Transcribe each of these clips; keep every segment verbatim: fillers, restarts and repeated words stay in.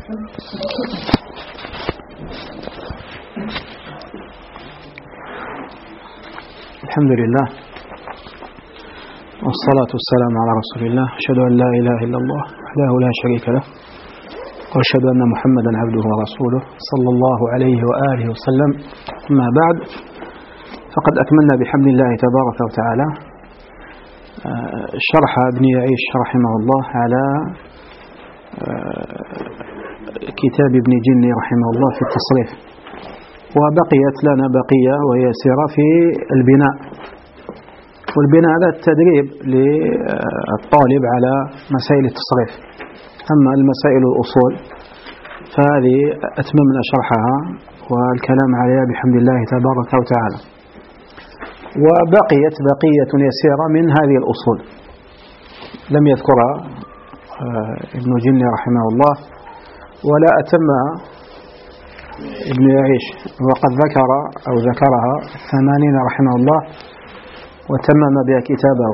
الحمد لله والصلاة والسلام على رسول الله. أشهد أن لا إله إلا الله وحده لا شريك له، وأشهد أن محمدا عبده ورسوله صلى الله عليه وآله وسلم. أما بعد، فقد أكملنا بحمد الله تبارك وتعالى شرح ابن يعيش رحمه الله على كتاب ابن جني رحمه الله في التصريف، وبقيت لنا بقية ويسيرة في البناء. والبناء هذا التدريب للطالب على مسائل التصريف. أما المسائل الأصول فهذه أتممنا شرحها والكلام عليها بحمد الله تبارك وتعالى. وبقيت بقية يسيرة من هذه الأصول لم يذكرها ابن جني رحمه الله، ولا أتمها ابن يعيش، وقد ذكر أو ذكرها الثمانين رحمه الله وتمم بها كتابه.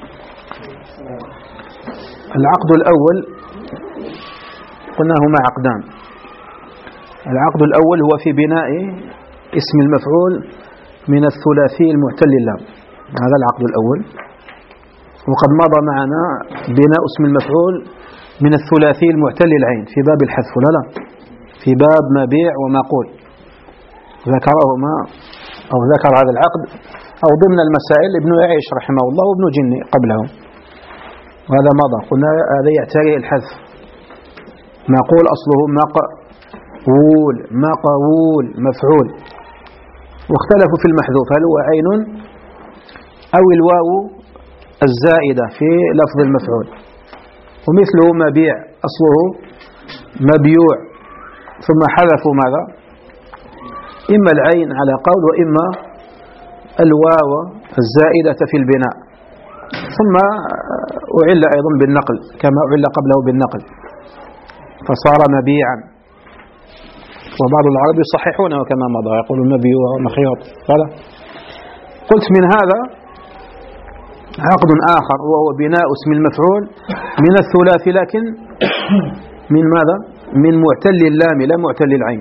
العقد الأول قلنا هما عقدان. العقد الأول هو في بناء اسم المفعول من الثلاثي المعتل اللام، هذا العقد الأول. وقد مضى معنا بناء اسم المفعول من الثلاثي المعتل العين في باب الحذف، لا لا في باب مبيع ومقول، ذكرهما أو ذكر هذا العقد أو ضمن المسائل ابن يعيش رحمه الله وابن جني قبله، وهذا مضى. قلنا هذا يعتري الحذف. مقول أصله مقول مقول مفعول، واختلفوا في المحذوف هل هو عين أو الواو الزائدة في لفظ المفعول. ومثله مبيع أصله مبيوع، ثم حذفوا ماذا؟ إما العين على قول، وإما الواو الزائدة في البناء، ثم أعل أيضا بالنقل كما أعل قبله بالنقل فصار مبيعا. وبعض العرب يصححونه كما مضى، يقولون مبيوع مخيط. فلا قلت من هذا عقد آخر وهو بناء اسم المفعول من الثلاثي، لكن من ماذا؟ من معتل اللام لا معتل العين.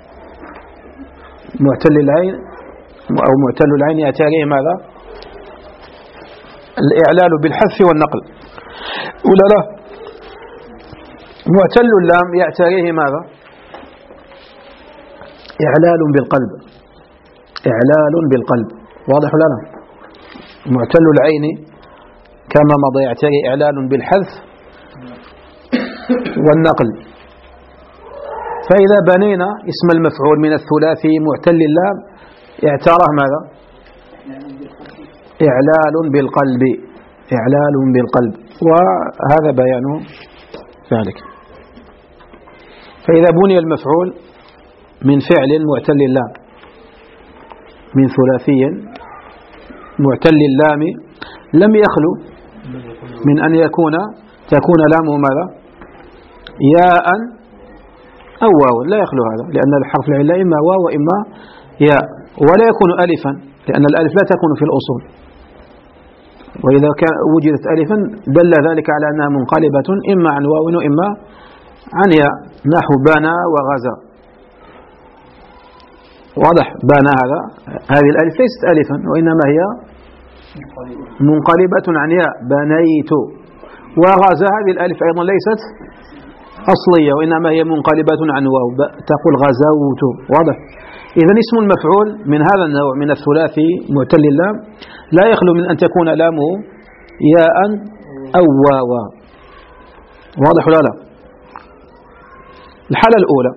معتل العين أو معتل العين يعتريه ماذا؟ الإعلال بالحذف والنقل، ولا لا؟ معتل اللام يعتريه ماذا؟ إعلال بالقلب. إعلال بالقلب، واضح ولا لا؟ معتل العين كما مضى يعتري إعلال بالحذف والنقل. فإذا بنينا اسم المفعول من الثلاثي معتل اللام اعتراه ماذا؟ إعلال بالقلب. إعلال بالقلب، وهذا بيان ذلك. فإذا بني المفعول من فعل معتل اللام من ثلاثي معتل اللام لم يخلو من أن يكون تكون لامه ماذا؟ ياء أو واو، لا يخلو هذا، لأن الحرف العلة إما واو وإما ياء. ولا يكون ألفا، لأن الألف لا تكون في الأصول، وإذا كان وجدت ألفا دل ذلك على أنها منقلبة إما عن واو وإما عن ياء، نحو بنى وغزى. واضح؟ بنى هذا هذه الألف ليست ألفا، وإنما هي منقلبة عن ياء، بنيت. وغزى هذه الألف أيضا ليست أصلية، وإنما هي منقلبة عن واو، تقول غزوت. واضح؟ إذن اسم المفعول من هذا النوع من الثلاثي معتل اللام لا يخلو من أن تكون لامه ياء أو واوا. واضح ولا لا؟ الحالة الأولى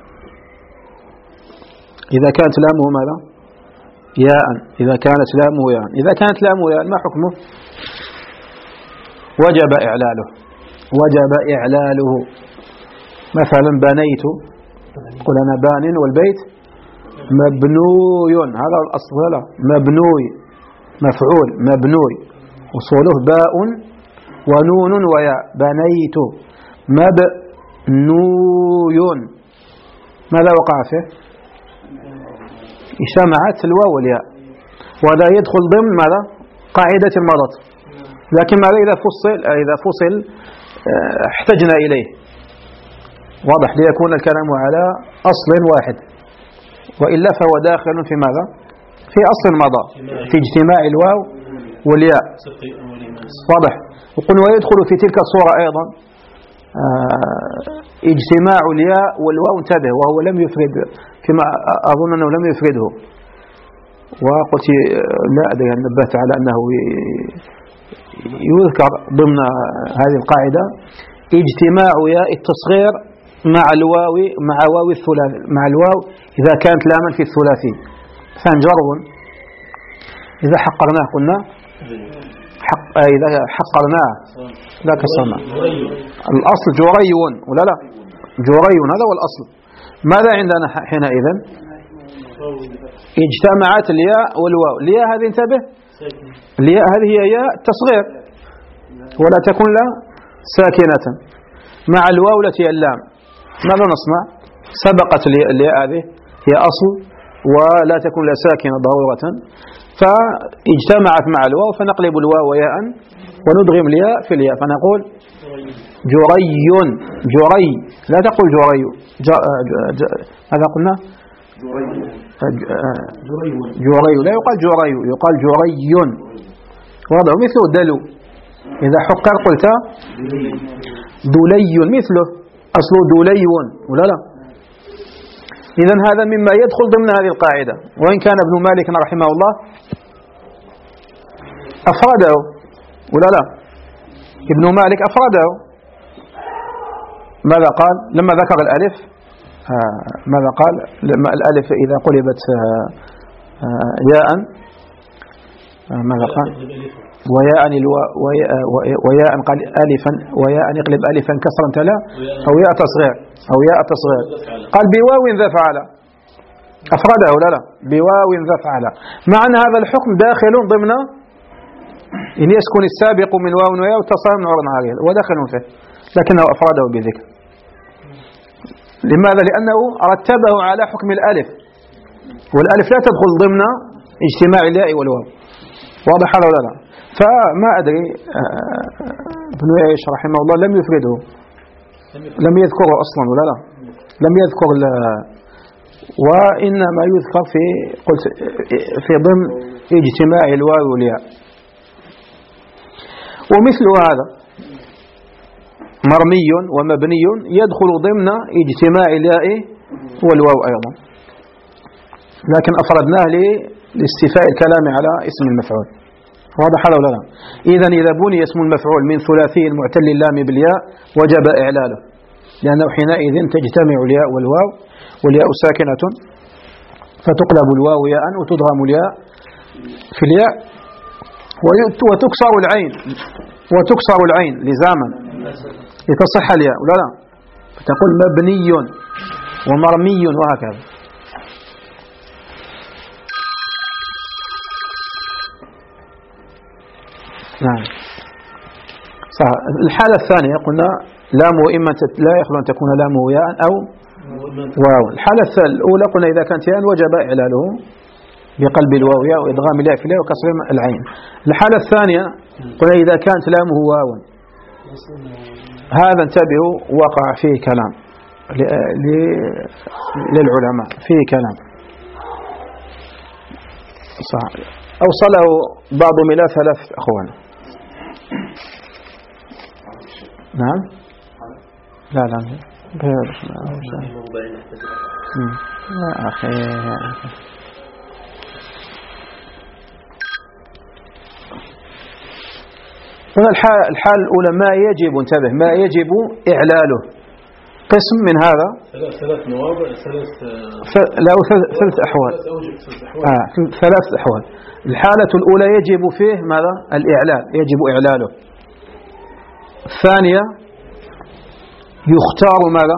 إذا كانت لامه ماذا؟ ياء. إذا كانت لامه ياء إذا كانت لامه ياء ما حكمه؟ وجب إعلاله. وجب إعلاله. مثلا بنيت، قل أنا بان والبيت مبنوي، هذا الأصل. لا، مبنوي مفعول مبنوي، وصوله باء ونون وياء. بنيت مبنوي، ماذا وقع فيه؟ اجتمعت الواو والياء، وهذا يدخل ضمن ماذا؟ قاعدة مضت. لكن ماذا إذا فصل إذا فصل احتجنا إليه؟ واضح، ليكون الكلام على أصل واحد، وإلا فهو داخل في ماذا؟ في أصل مضى في اجتماع الواو والياء. واضح. وقلنا ويدخل في تلك الصورة أيضا اجتماع الياء والواو، انتبه، وهو لم يفرد فيما أظن أنه لم يفرده، وقلت لا أدري أن نبهت على أنه يذكر ضمن هذه القاعدة اجتماع ياء التصغير مع الواو مع واو الثلاثي، مع الواو إذا كانت لاما في الثلاثي. فنجرب إذا حقرناه قلنا حق، إذا حقرناه لا كسرنا. الأصل جري ولا لا؟ جري، هذا هو الأصل. ماذا عندنا حينئذ؟ اجتمعت الياء والواو. الياء هذه انتبه، الياء هذه هي ياء تصغير ولا تكون لا ساكنة مع الواو التي اللام. ماذا نصنع؟ سبقت الياء هذه هي أصل ولا تكون لا ساكنة ضرورة، فاجتمعت مع الواو فنقلب الواو ياء وندغم الياء في الياء فنقول جري. جري، لا تقول جري. هذا قلنا جري، لا يقال جري، يقال جري. واضح. مثل دلو، إذا حقر قلت دلي، مثله أصله دلي ولا لا؟ إذن هذا مما يدخل ضمن هذه القاعدة، وإن كان ابن مالك رحمه الله أفرده ولا لا؟ ابن مالك أفرده. ماذا قال لما ذكر الألف؟ آه ماذا قال لما الألف إذا قلبت آه آه ياء؟ آه ماذا قال؟ وياء وياء قال ألفا، وياء يقلب ألفا كسرا تلا، أو ياء تصغير أو ياء تصغير. قال بواو ذا فعل، أفرده ولا لا؟ بواو ذا فعل، مع أن هذا الحكم داخل ضمن إن يسكن السابق من واو وياء واتصل من عرض عليه، وداخل فيه، لكنه أفرده بذكر. لماذا؟ لأنه رتبه على حكم الألف، والألف لا تدخل ضمن اجتماع الياء والواو. واضح هذا ولا لا؟ فما أدري ابن عيش رحمه الله لم يفرده، لم يذكره أصلا ولا لا؟ لم يذكر، وإنما يذكر في قلت في ضمن اجتماع الواو والياء. ومثل هذا مرمي ومبني يدخل ضمن اجتماع الياء والواو أيضا، لكن أفردناه لاستيفاء الكلام على اسم المفعول. واضح هذا ولا لا؟ إذن إذا بني اسم المفعول من ثلاثي معتل اللام بالياء وجب إعلاله، لأنه حينئذ تجتمع الياء والواو، والياء ساكنة فتقلب الواو ياء وتدغم الياء في الياء، وتكسر العين وتكسر العين لزاما لتصح الياء ولا لا؟ فتقول مبني ومرمي وهكذا. نعم صح. الحالة الثانية قلنا لامه إما لا يخلو أن تكون لامه ياء أو واو. الحالة الأولى قلنا إذا كانت ياء وجب إعلاله بقلب الواو ياء وإدغام الياء في الياء وكسر العين. الحالة الثانية قلنا إذا كانت لامه واو، هذا انتبهوا وقع فيه كلام للعلماء، فيه كلام صح. أوصله بعضهم إلى ثلاث أخوان. نعم لا لا يا أخي يا أخي هنا الحال الأولى ما يجب، انتبه، ما يجب إعلاله. قسم من هذا ثلاث مواضع، ثلاث لا ثلاث أحوال، آه ثلاث أحوال. الحالة الأولى يجب فيه ماذا؟ الإعلال، يجب إعلاله. الثانية يختار ماذا؟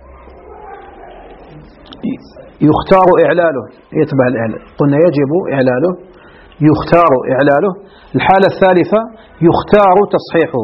يختار إعلاله، يتبع الإعلال. قلنا يجب إعلاله، يختار إعلاله. الحالة الثالثة يختار تصحيحه.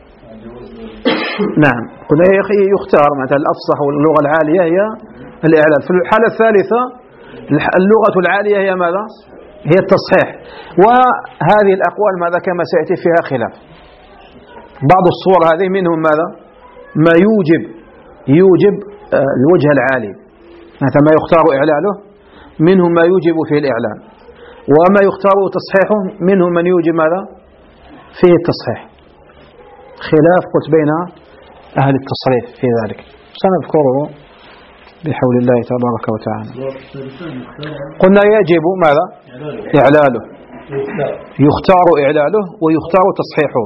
نعم قلنا يا أخي يختار، مثلا الأفصح واللغة العالية هي الإعلال. في الحالة الثالثة اللغة العالية هي ماذا؟ هي التصحيح. وهذه الأقوال ماذا كما سيأتي فيها خلاف. بعض الصور هذه منهم ماذا؟ ما يوجب يوجب الوجه العالي، مثلا ما يختار إعلاله منه ما يوجب فيه الإعلان، وما يختار تصحيحه منه من يوجب ماذا فيه التصحيح. خلاف قلت بين أهل التصريف في ذلك، سنذكره بحول الله تبارك وتعالى. قلنا يجب ماذا إعلاله، يختار إعلاله ويختار تصحيحه.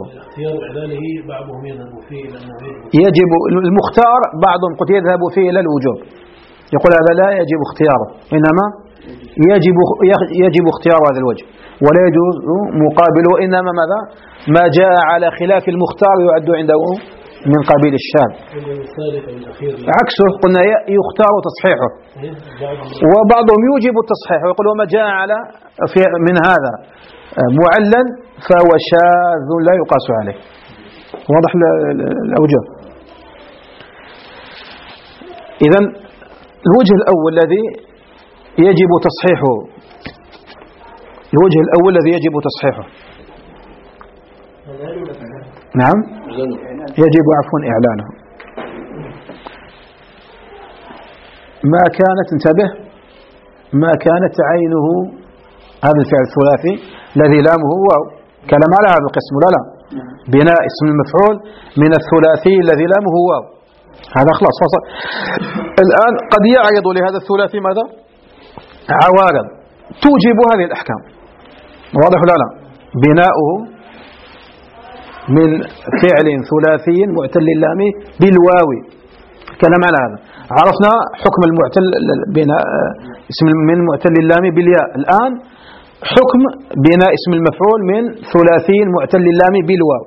يجب المختار بعضهم قد يذهب فيه إلى الوجوب، يقول هذا لا يجب اختياره، إنما يجب يجب اختيار هذا الوجه ولا يجوز مقابله، وإنما ماذا ما جاء على خلاف المختار يعد عنده من قبيل الشاذ. عكسه قلنا يختار تصحيحه، وبعضهم يوجب التصحيح ويقول وما جاء على في من هذا معلل فهو شاذ لا يقاس عليه. واضح الأوجه. إذن الوجه الأول الذي يجب تصحيحه، الوجه الأول الذي يجب تصحيحه نعم يجب عفوا إعلانه. ما كانت انتبه ما كانت عينه، هذا الفعل الثلاثي الذي لامه واو، كلام على هذا القسم لا لا بناء اسم المفعول من الثلاثي الذي لامه واو، هذا خلاص فصل. الآن قد يعرض لهذا الثلاثي ماذا عوارض توجب هذه الأحكام. واضح لا لا بناؤه من فعل ثلاثي معتل اللام بالواو، كلام على هذا. عرفنا حكم المعتل بناء اسم من معتل اللام بالياء، الآن حكم بناء اسم المفعول من ثلاثي معتل اللام بالواو.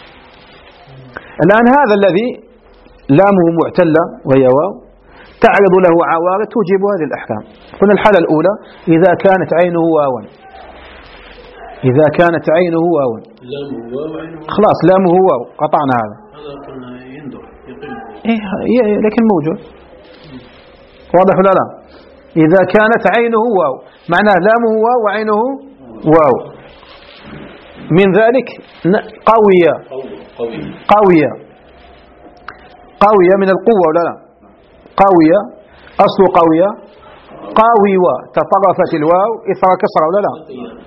الآن هذا الذي لامه معتلة وهي واو تعرض له عوارض توجب هذه الأحكام. قلنا الحالة الأولى إذا كانت عينه واوا، إذا كانت عينه واوا خلاص لامه واو قطعنا هذا إيه لكن موجود. واضح ولا لا؟ إذا كانت عينه واو معناه لامه واو وعينه واو. من ذلك قوية قوية قوية من القوة ولا لا؟ قوية أصل قوية قاوية تطرفت الواو إثر كسرة ولا لا؟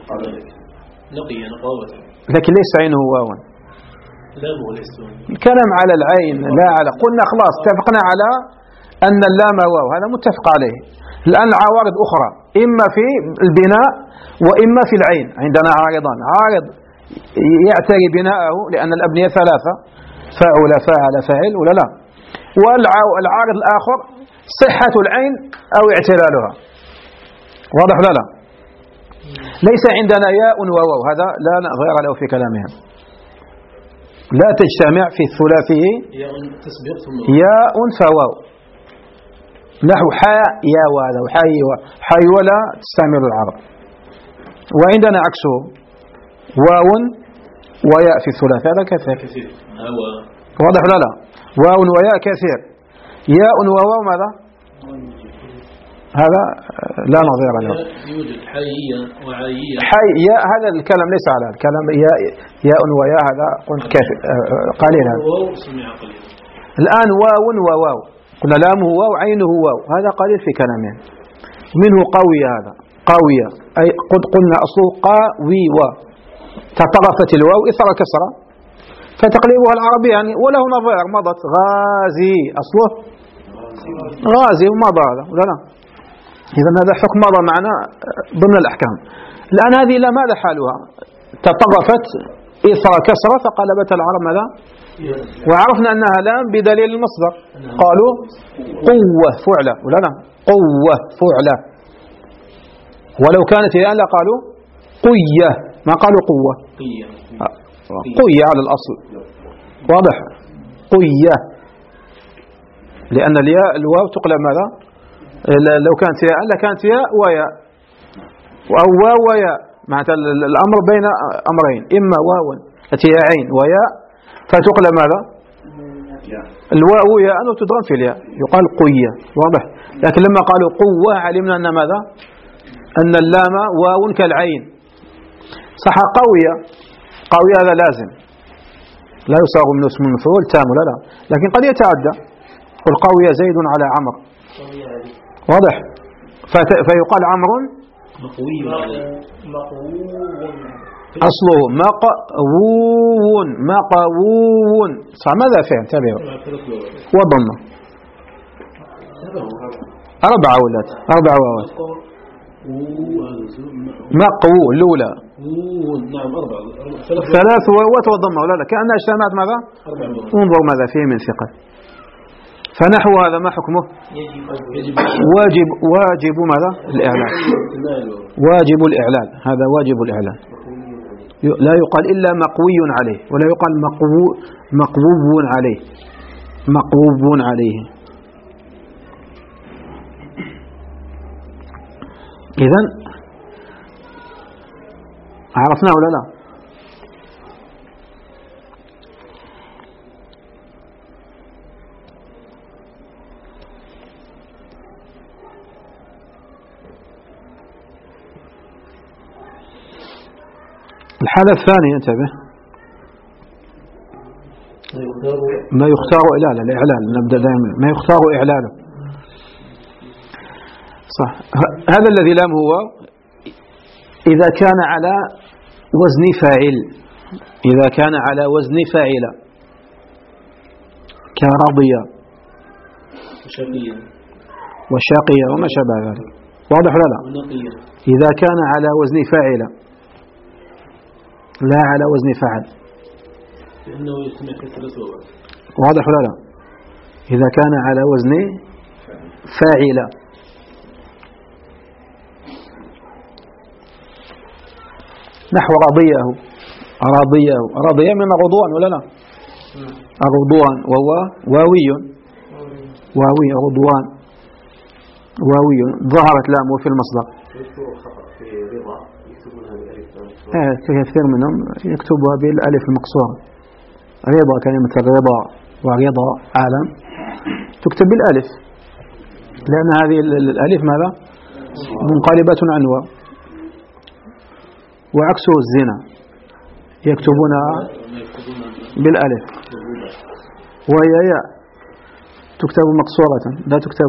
لكن ليس عينه واوا، الكلام على العين لا على. قلنا خلاص اتفقنا على أن اللام واو، هذا متفق عليه. الآن العوارض أخرى إما في البناء وإما في العين. عندنا عارضان، عارض يعتري بناءه لأن الأبنية ثلاثة فاعل فاعل فاعل ولا لا، والعارض الآخر صحة العين أو اعتلالها. واضح ولا لا؟ ليس عندنا ياء وواو، هذا لا غير له في كلامهم، لا تجتمع في الثلاثي ياء فواو، نحو حاء يا وهذا وحي حي ولا تستعمل العرب. وعندنا عكسه واو وياء في الثلاثي، هذا كثير. واضح ولا لا؟ واو وياء كثير، ياء وواو ماذا؟ هذا لا نظير له. يوجد حيية وعيية. حي ياء هذا الكلام ليس على الكلام ياء ياء وياء هذا قلت كثير قليل هذا. الآن واو وواو قلنا لامه واو عينه واو، هذا قليل في كلامين. منه قوية، هذا قوية أي قد قلنا أصله قاوي و تطرفت الواو إثر كسرة فتقليبها العربي يعني وله نظير مضت غازي أصله غازي ومضى هذا ولا لا؟ إذا هذا حكم مضى معنا ضمن الأحكام. الآن هذه لا ماذا حالها؟ تطرفت إثر كسرة فقلبت العرب ماذا؟ وعرفنا أنها لام بدليل المصدر، قالوا قوة فعلة ولا لا؟ قوة فعلة. ولو كانت هي لا قالوا قية، ما قالوا قوة، قية على الأصل. واضح؟ قية لأن الياء الواو تقلب ماذا؟ لو كانت ياء لكانت ياء وياء أو واو وياء، معناتها الأمر بين أمرين، إما واو التي هي عين وياء فتقلب ماذا؟ الواو ياء وتضغم في الياء يقال قية. واضح؟ لكن لما قالوا قوة علمنا أن ماذا؟ أن اللام واو كالعين. صح قوية، قوية هذا لازم لا يصاغ من اسم المفعول تام ولا لا، لكن قد يتعدى قل قوي زيد على عمرو. واضح؟ فيقال عمرو مقوي عليه. أصله مقوون مقوون صح. ماذا فعل؟ انتبهوا. وضمه أربعة أولاد أربعة واوات. مقو الأولى نعم أربعة ثلاث واوات وضمه ولا لا كأنها اجتمعت ماذا؟ انظر ماذا فيه من ثقل. فنحو هذا ما حكمه؟ واجب واجب ماذا؟ الإعلان. واجب الإعلان هذا واجب الإعلان. لا يقال إلا مقوي عليه ولا يقال مقوو مقوو عليه مقوو عليه. إذن عرفنا ولا لا؟ الحالة الثانية انتبه ما يختار إعلاله الإعلان. نبدأ دائما ما يختار إعلاله صح. هذا الذي لام هو إذا كان على وزن فاعل إذا كان على وزن فاعل كرضية وشقية وما شابه ذلك. واضح ولا لا؟ إذا كان على وزن فاعل لا على وزن فعل لأنه يسمع كثرة. واضح ولا لا؟ إذا كان على وزن فاعل نحو رضيه رضيه رضيه من رضوان ولا لا؟ رضوان وهو واوي واوي رضوان واوي ظهرت لامه في المصدر. كثير منهم يكتبها بالألف المقصورة. رضا كلمة الرضا ورضا عالم تكتب بالألف لأن هذه الألف ماذا؟ منقلبة عن واو. وعكسه الزنا يكتبونها بالألف وهي ياء تكتب مقصورة لا تكتب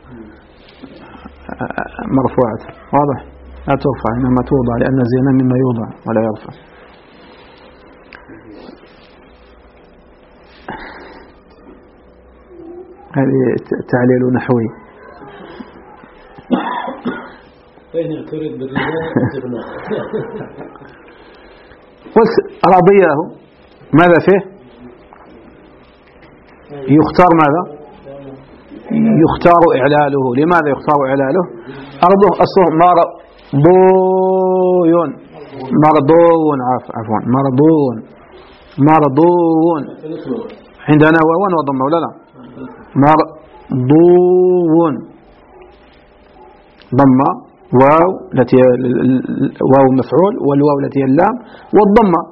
مرفوعة. واضح؟ لا ترفع إنما توضع لأن الزنا مما يوضع ولا يرفع. هذه تعليل نحوي. قلت رضيه ماذا فيه؟ يختار ماذا؟ يختار إعلاله. لماذا يختار إعلاله؟ أرضه أصله مرضون مرضون عفوا مرضون مرضون عندنا واو وضمه ولا لا؟ مرضون ضمه واو التي واو مفعول والواو التي هي اللام والضمه.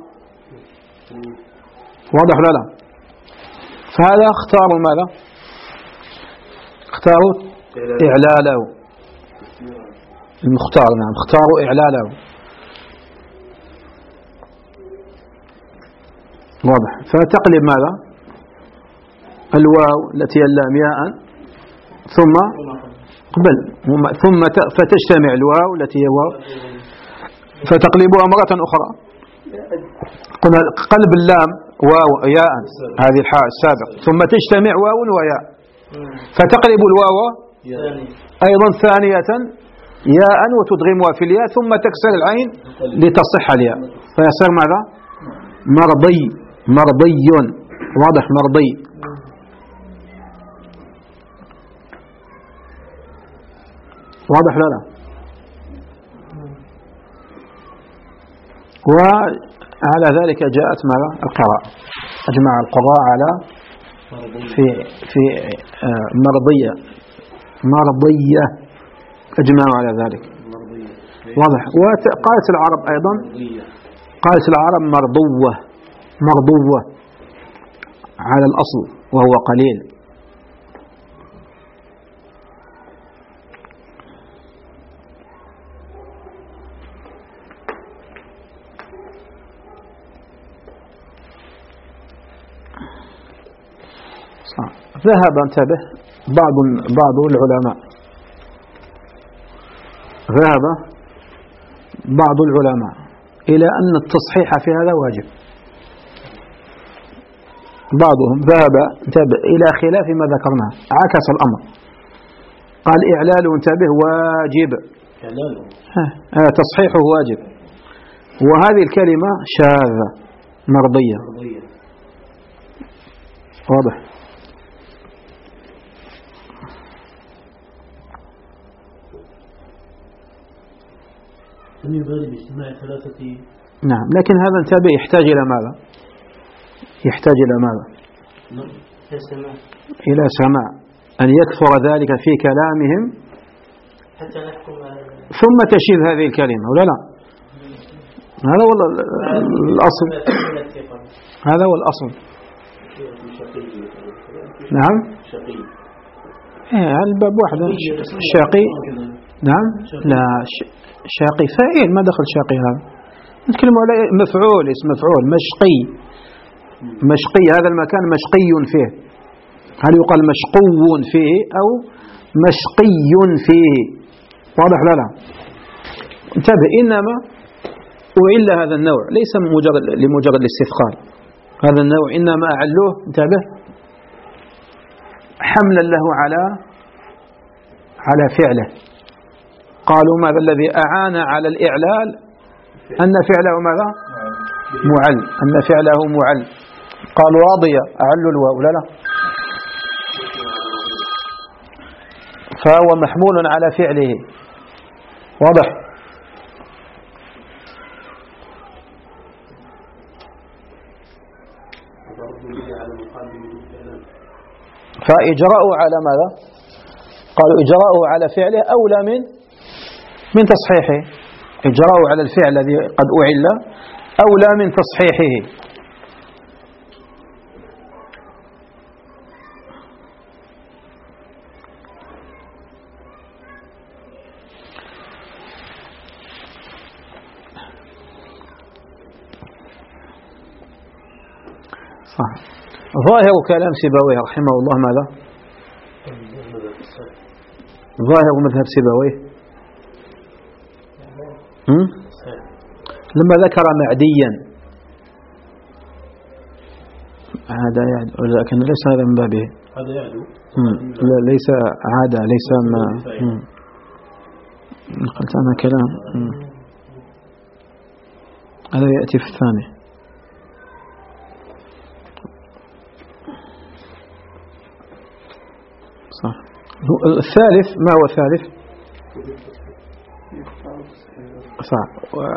واضح ولا لا؟ فهذا اختاروا ماذا؟ اختاروا إعلاله. المختار نعم اختاروا إعلاله. واضح. فتقلب ماذا؟ الواو التي هي اللام ياء ثم قبل ثم فتجتمع الواو التي هي واو فتقلبها مرة أخرى. قلنا قلب اللام واو ياء هذه الحاء السابق ثم تجتمع واو وياء فتقلب الواو أيضا ثانية ياء وتدغمها في الياء ثم تكسر العين لتصح الياء فيصير ماذا؟ مرضي مرضي. واضح؟ مرضي. واضح لا لا؟ وعلى ذلك جاءت ماذا؟ القراءة. أجمع القراء على في في مرضية مرضية أجمعوا على ذلك. واضح. وقالت العرب أيضا قالت العرب مرضوة مرضوة على الأصل وهو قليل. ذهب انتبه بعض بعض العلماء ذهب بعض العلماء إلى أن التصحيح في هذا واجب. بعضهم ذهب انتبه إلى خلاف ما ذكرناه، عكس الأمر، قال إعلال انتبه واجب، تصحيحه واجب، وهذه الكلمة شاذة مرضية. واضح؟ لم يبالي باجتماع ثلاثة. نعم، لكن هذا انتبه يحتاج إلى ماذا؟ يحتاج إلى ماذا؟ إلى سماع، أن يكثر ذلك في كلامهم حتى نحكم ثم تشيذ هذه الكلمة ولا لا؟ هذا هو الأصل، هذا هو الأصل. نعم، إيه الباب واحد الشاقي. نعم، لا شاقي فاعل، ما دخل شاقي هذا، نتكلم على مفعول، اسم مفعول، مشقي، مشقي، هذا المكان مشقي فيه، هل يقال مشقو فيه أو مشقي فيه؟ واضح لا لا؟ انتبه، إنما أعل هذا النوع ليس مجرد لمجرد الاستثقال، هذا النوع إنما أعلوه انتبه حملا له على على فعله. قالوا ماذا الذي أعان على الإعلال؟ أن فعله ماذا؟ معل، أن فعله معل. قالوا راضية أعلوا الواو لا لا، فهو محمول على فعله. واضح؟ فإجراءه على ماذا؟ قالوا إجراءه على فعله أولى من من تصحيحه، إجراءه على الفعل الذي قد أعل أولى من تصحيحه. صح. ظاهر كلام سيبويه رحمه الله ماذا؟ ظاهر مذهب سيبويه لما ذكر معديا، هذا يعدو، لكن ليس هذا من بابه، هذا يعدو، لا ليس عادة، ليس ما نقلت أنا كلام، هذا يأتي في الثاني. صح. الثالث ما هو الثالث؟ صح. و...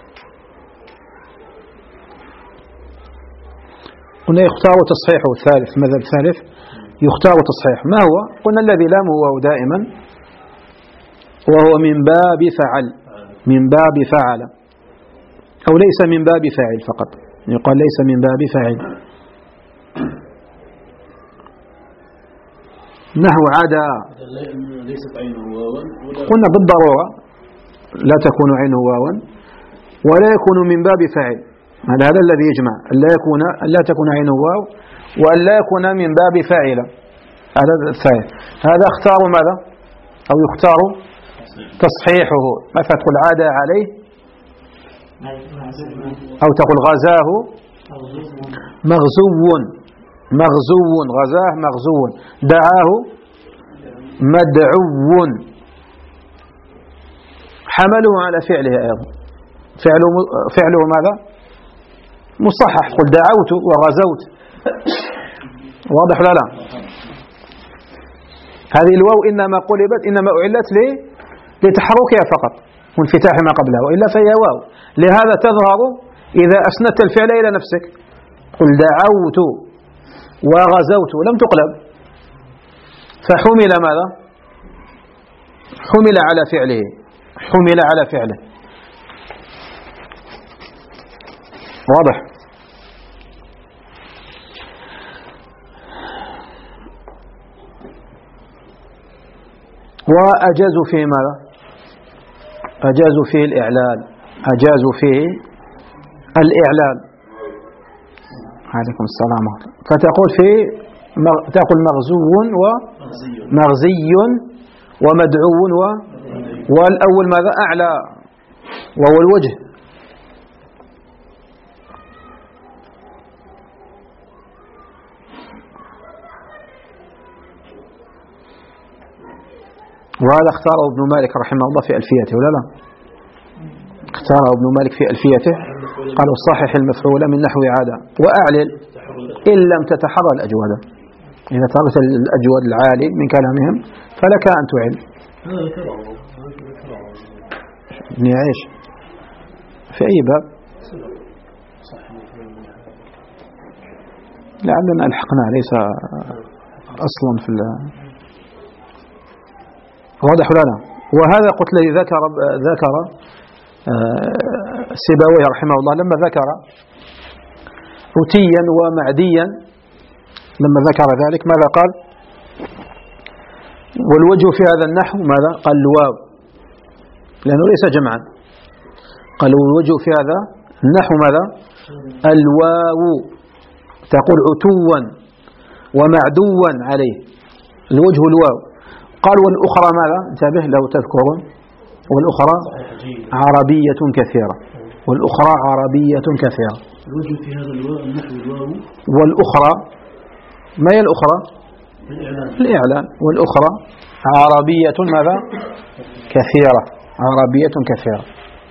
هنا يختار تصحيحه الثالث، المذهب الثالث يختار تصحيح. ما هو؟ قلنا الذي لامه هو دائما، وهو من باب فعل، من باب فعل، أو ليس من باب فاعل فقط، يقال ليس من باب فاعل. نحو عدا، ليست عينه واوا، قلنا بالضرورة لا تكون عينه واوا ولا يكون من باب فاعل، هذا هذا الذي يجمع، لا يكون لا تكون عينه واو وأن لا يكون من باب فاعل، هذا الثاني. هذا اختار ماذا؟ أو يختار تصحيحه، مثلا تقول عاد عليه، أو تقول غزاه مغزو، مغزو، غزاه مغزو، دعاه مدعو، حمله على فعله أيضا، فعله, فعله ماذا؟ مصحح، قل دعوت وغزوت. واضح لا لا؟ هذه الواو إنما قلبت، إنما أعلت ليه؟ لتحركها فقط وانفتاح ما قبلها، وإلا فهي واو، لهذا تظهر إذا أسندت الفعل إلى نفسك، قل دعوت وغزوت، لم تقلب، فحمل ماذا؟ حمل على فعله، حمل على فعله. واضح؟ وأجازوا فيه ماذا؟ أجازوا فيه الإعلال، أجازوا فيه الإعلال. عليكم السلام. فتقول فيه تقول مغزو ومغزي ومدعو و والأول ماذا أعلى وهو الوجه. وهذا اختاره ابن مالك رحمه الله في ألفيته ولا لا؟ اختاره ابن مالك في ألفيته قالوا صحح المفعول من نحو عادة وأعلل إن لم تتحرى الأجودة. إذا تركت الأجود العالي من كلامهم فلك أن تعل. ابن عيش في أي باب؟ لعلنا ألحقنا ليس أصلا في واضح لنا. وهذا قلت لي ذكر ذكر سيبويه رحمه الله لما ذكر أتيا ومعديا، لما ذكر ذلك ماذا قال؟ والوجه في هذا النحو ماذا؟ قال الواو لأنه ليس جمعا. قال والوجه في هذا النحو ماذا؟ الواو تقول عتوا ومعدوا عليه، الوجه الواو. قال والأخرى ماذا؟ انتبه لو تذكرون، والأخرى عربية كثيرة، والأخرى عربية كثيرة. الوجه في هذا النحو الواو. والأخرى ما هي الأخرى؟ الإعلان. الإعلان. والأخرى عربية ماذا؟ كثيرة، عربية كثيرة.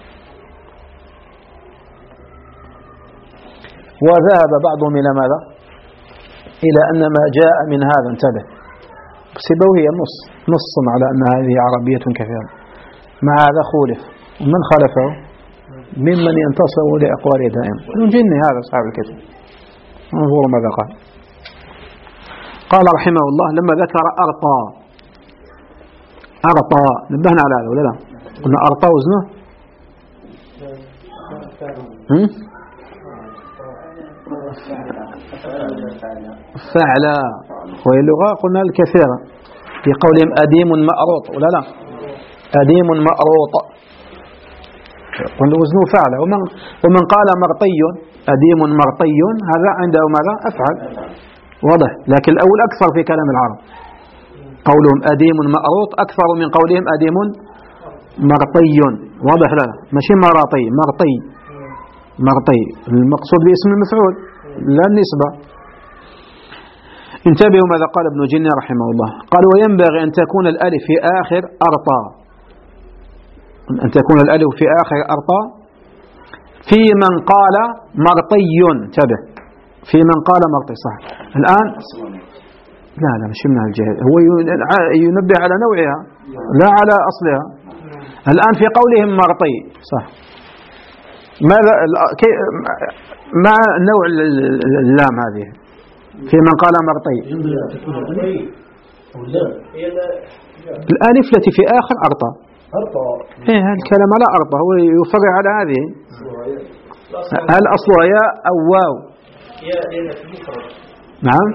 وذهب بعضهم إلى ماذا؟ إلى أن ما جاء من هذا انتبه سيبويه نص نص على أن هذه عربية كثيرة، مع هذا خولف. ومن خالفه ممن ينتصر لأقواله دائما من جني هذا صاحب الكتاب. انظر ماذا قال. قال رحمه الله لما ذكر أرطى، أرطى نبهنا على هذا ولا لا؟ قلنا أرطى وزنه فعلا، وهي اللغة قلنا الكثيرة في قولهم أديم مأروط ولا لا؟ أديم مأروط قلنا وزنه فعلا. ومن, ومن قال مرطي أديم مرطي هذا عنده ماذا؟ أفعل واضح. لكن الأول أكثر في كلام العرب، قولهم أديم مأروط أكثر من قولهم أديم مرطي واضح. لا ماشي مراطي، مرطي مرطي المقصود باسم المفعول لا النسبة. انتبهوا ماذا قال ابن جني رحمه الله. قال وينبغي أن تكون الألف في آخر أرطى، أن تكون الألف في آخر أرطى في من قال مرطي. انتبه في من قال مرطي صح. الآن لا لا مش من الجهة، هو ينبه على نوعها لا على أصلها. الآن في قولهم مرطي صح. ماذا ما نوع اللام هذه في من قال مرطي؟ الألف التي في آخر أرطى. إيه هذا الكلام لا أرطى، هو يفرع على هذه. هل أصلها ياء أو واو؟ نعم.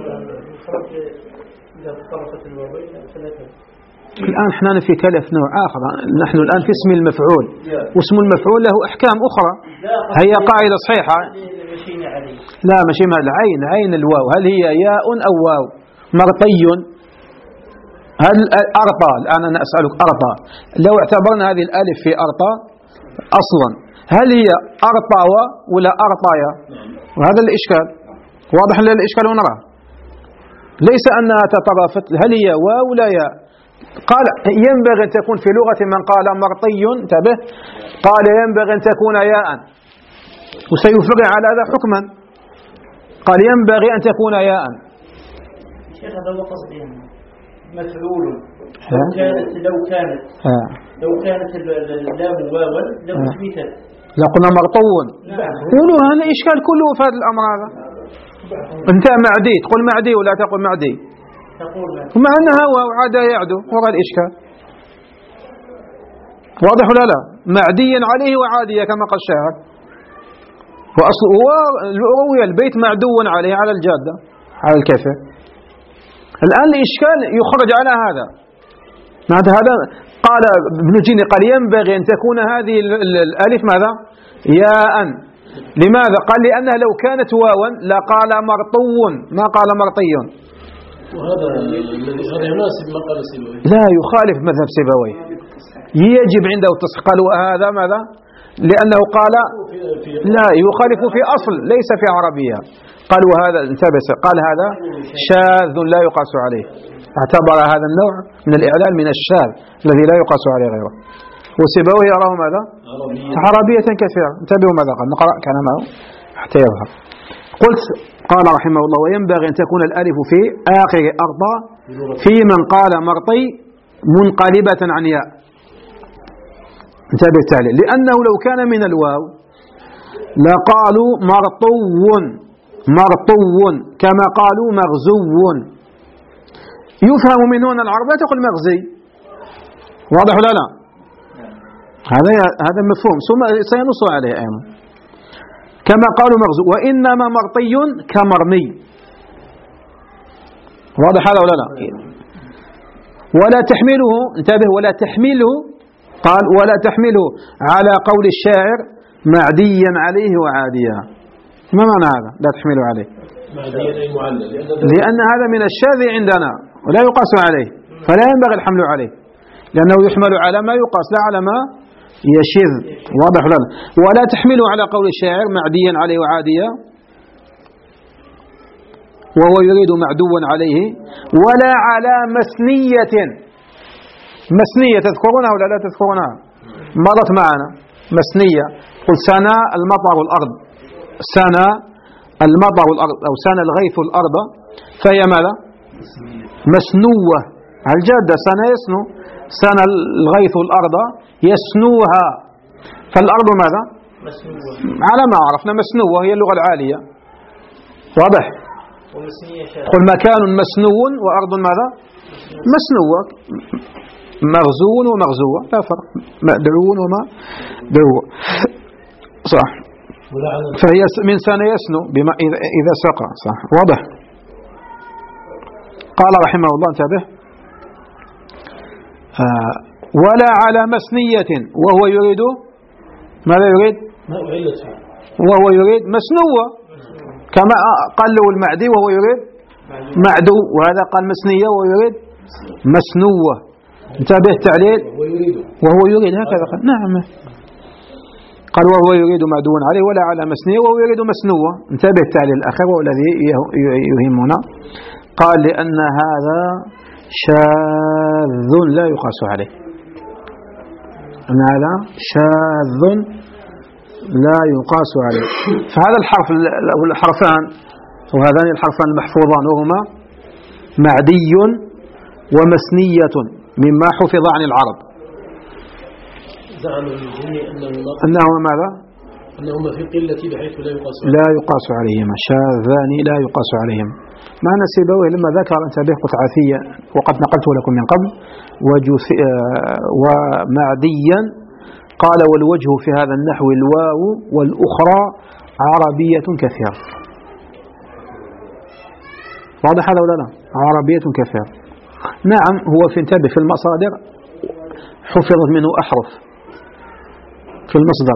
الآن احنا في كلف نوع آخر، نحن الآن في اسم المفعول، واسم المفعول له أحكام أخرى. هي قاعدة صحيحة. لا ماشي مع العين، عين الواو هل هي ياء أو واو؟ مرطي هل أرطى؟ الآن أنا أسألك أرطى لو اعتبرنا هذه الألف في أرطى أصلا هل هي أرطى ولا أرطايا؟ وهذا الإشكال واضح لنا الإشكال ونراه. ليس أنها تطرفت هل هي واو ولا ياء. قال ينبغي أن تكون في لغة من قال مرطي انتبه قال ينبغي أن تكون ياء، وسيفرع على هذا حكما. قال ينبغي أن تكون ياء. شيخ هذا هو قصدي مفعول لو كانت لو كانت ها. لو كانت اللام واوا لو مثل لا قلنا مرطون. قولوا هذا إشكال كله في هذا الأمر هذا. أنت معدي تقول معدي ولا تقول معدي؟ ومع أنها واو عاد يعدو وهذا الإشكال واضح ولا لا؟ معديا عليه وعادية كما قال الشاعر. وأصل هو روي البيت معدو عليه على الجادة على الكافر. الآن الإشكال يخرج على هذا. هذا قال ابن جني قال ينبغي أن تكون هذه الألف ماذا؟ ياء. لماذا؟ قال لأنها لو كانت واوا لقال مرطو ما قال مرطي. وهذا هذا يناسب ما قال سيبويه. لا يخالف مذهب سيبويه، يجب عنده التصحيح. قالوا هذا ماذا؟ لأنه قال لا يخالف في أصل ليس في عربية. قالوا هذا انتبه، قال هذا شاذ لا يقاس عليه، اعتبر هذا النوع من الإعلال من الشاذ الذي لا يقاس عليه غيره. وسيبويه يراه ماذا؟ عربية كثيرة. انتبهوا ماذا قال، نقرأ كلامه حتى يظهر. قلت قال رحمه الله: وينبغي أن تكون الألف في آخر أرضى في من قال مرطي منقلبة عن ياء. انتبه التعليل، لأنه لو كان من الواو لقالوا مرطو مرطو كما قالوا مغزو. يفهم من هنا العرب لا تقول مغزي، واضح ولا لا؟ هذا هذا مفهوم ثم سينص عليه أيضا كما قالوا مغزو. وإنما مرطي كمرمي، واضح هذا ولا لا؟ ولا تحمله، انتبه، ولا تحمله، قال ولا تحمله على قول الشاعر معديا عليه وعاديا. ما معنى هذا لا تحمله عليه؟ لأن هذا من الشاذ عندنا ولا يقاس عليه، فلا ينبغي الحمل عليه، لأنه يحمل على ما يقاس لا على ما يشذ. واضح لنا. ولا تحمله على قول الشاعر معديا عليه وعاديا، وهو يريد معدوا عليه. ولا على مسنية، مسنية تذكرونها ولا لا تذكرونها؟ مرت معنا مسنية. قل سنى المطر الأرض، سنى المطر الأرض أو سنى الغيث الأرض، فهي ماذا؟ مسنوة على الجادة. سنى يسنو، سنى الغيث الأرض يسنوها، فالأرض ماذا؟ مسنوة. على ما عرفنا مسنوة هي اللغة العالية. واضح؟ قل مكان مسنو وأرض ماذا؟ مسنوة. مغزو ومغزوة لا فرق، مدعو وما دعو، صح. فهي من سنة يسنو بما إذا سقى، صح. واضح. قال رحمه الله انتبه: آه ولا على مسنية، وهو يريد ماذا يريد؟ وهو يريد مسنوة، كما قال له المعدي وهو يريد معدو، وهذا قال مسنية وهو يريد مسنوة. انتبه التعليل، وهو يريد هكذا قال. نعم، قال وهو يريد معدو عليه ولا على مسنية وهو يريد مسنوة. انتبه التعليل الأخير والذي يهمنا، قال لأن هذا شاذ لا يقاس عليه، أن هذا شاذ لا يقاس عليه. فهذا الحرف أو الحرفان وهذان الحرفان المحفوظان وهما معدي ومسنية مما حفظ عن العرب. زعم أنهما ماذا؟ أنهما في قلة بحيث لا يقاس لا يقاس عليهما، شاذان لا يقاس عليهما. معنى سيبويه لما ذكر انتبه قطعثيا وقد نقلته لكم من قبل ومعديا، قال والوجه في هذا النحو الواو والأخرى عربية كثيرة. واضح هذا ولا لا؟ عربية كثيرة. نعم، هو في انتبه في المصادر حفظت منه أحرف في المصدر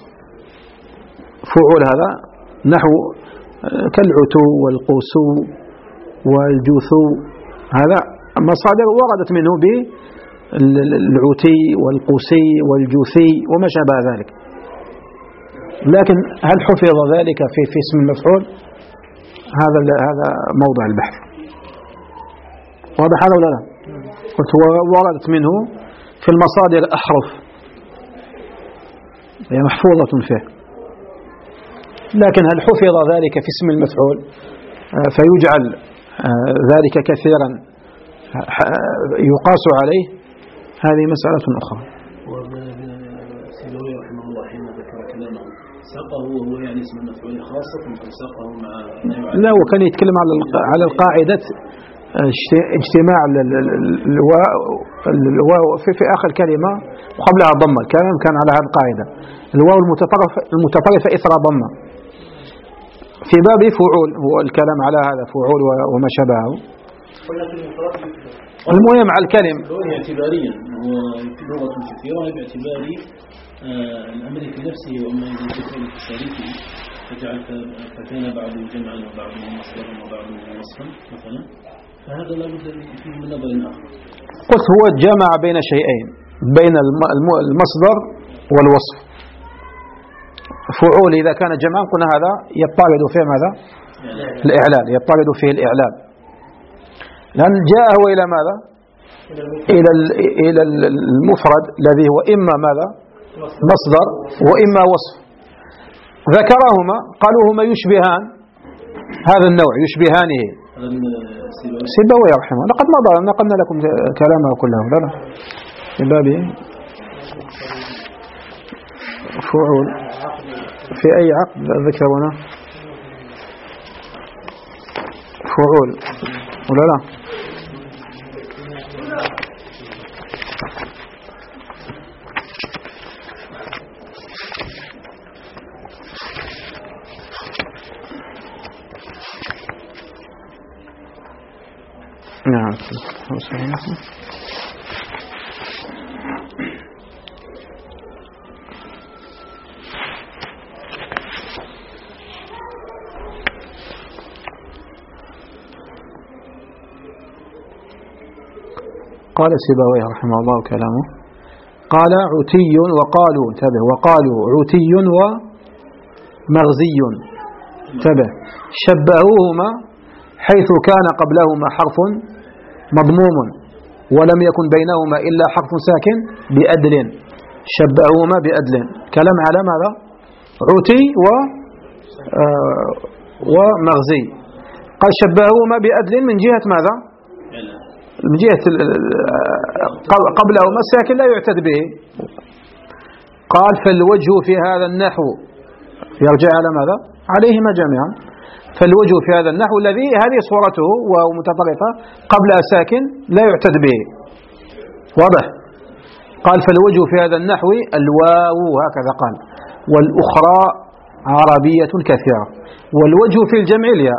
فعول، هذا نحو كالعتو والقوسو والجوثو، هذا مصادر وردت منه بالعتي والقوسي والجوثي وما شابه ذلك. لكن هل حفظ ذلك في في اسم المفعول؟ هذا هذا موضع البحث. واضح هذا ولا لا؟ قلت وردت منه في المصادر أحرف هي محفوظة فيه، لكن هل حفظ ذلك في اسم المفعول فيجعل ذلك كثيرا يقاس عليه؟ هذه مسألة أخرى. وسيبويه رحمه الله حين ذكر كلامه ساقه وهو يعني اسم المفعول خاصة ساقه مع لا، وكان يتكلم على على القاعدة اجتماع الواو في, في آخر كلمة وقبلها ضمة. الكلام كان على هذه القاعدة، الواو المتطرف المتطرفة إثر ضمة في باب فعول، هو الكلام على هذا فعول وما شابهه. المهم على الكلم اعتباريا هو في لغة كثيرة باعتبار الأمر في نفسه وأما إذا كان في شريكه فجعل فكان بعضه جمعا وبعضه مصدرا وبعضه وصفا مثلا، فهذا لا بد فيه من نظر آخر. قلت هو جمع بين شيئين، بين المصدر والوصف. فعول إذا كان جمعا قلنا هذا يضطرد فيه ماذا؟ الإعلال، يضطرد فيه الإعلال، لأن جاءه إلى ماذا؟ إلى إلى المفرد الذي هو إما ماذا؟ مصدر وإما وصف. ذكرهما قالوا هما يشبهان هذا النوع، يشبهانه. سيبويه يرحمه لقد مضى نقلنا لكم كلامه كله. لا لا في بابه فعول في أي عقد ذكرنا فعول ولا لا؟ نعم. قال السيبويه رحمه الله كلامه، قال عتي وقالوا انتبه، وقالوا عتي ومغزي انتبه، شبهوهما حيث كان قبلهما حرف مضموم ولم يكن بينهما إلا حرف ساكن بأدل، شبهوهما بأدل. كلام على ماذا؟ عتي و آه ومغزي. قال شبهوهما بأدل من جهة ماذا؟ من جهة قبلهما الساكن لا يعتد به. قال فالوجه في هذا النحو يرجع على ماذا؟ عليهما جميعا. فالوجه في هذا النحو الذي هذه صورته ومتطرفة قبلها ساكن لا يعتد به. واضح؟ قال فالوجه في هذا النحو الواو هكذا قال، والأخرى عربية كثيرة، والوجه في الجمع الياء.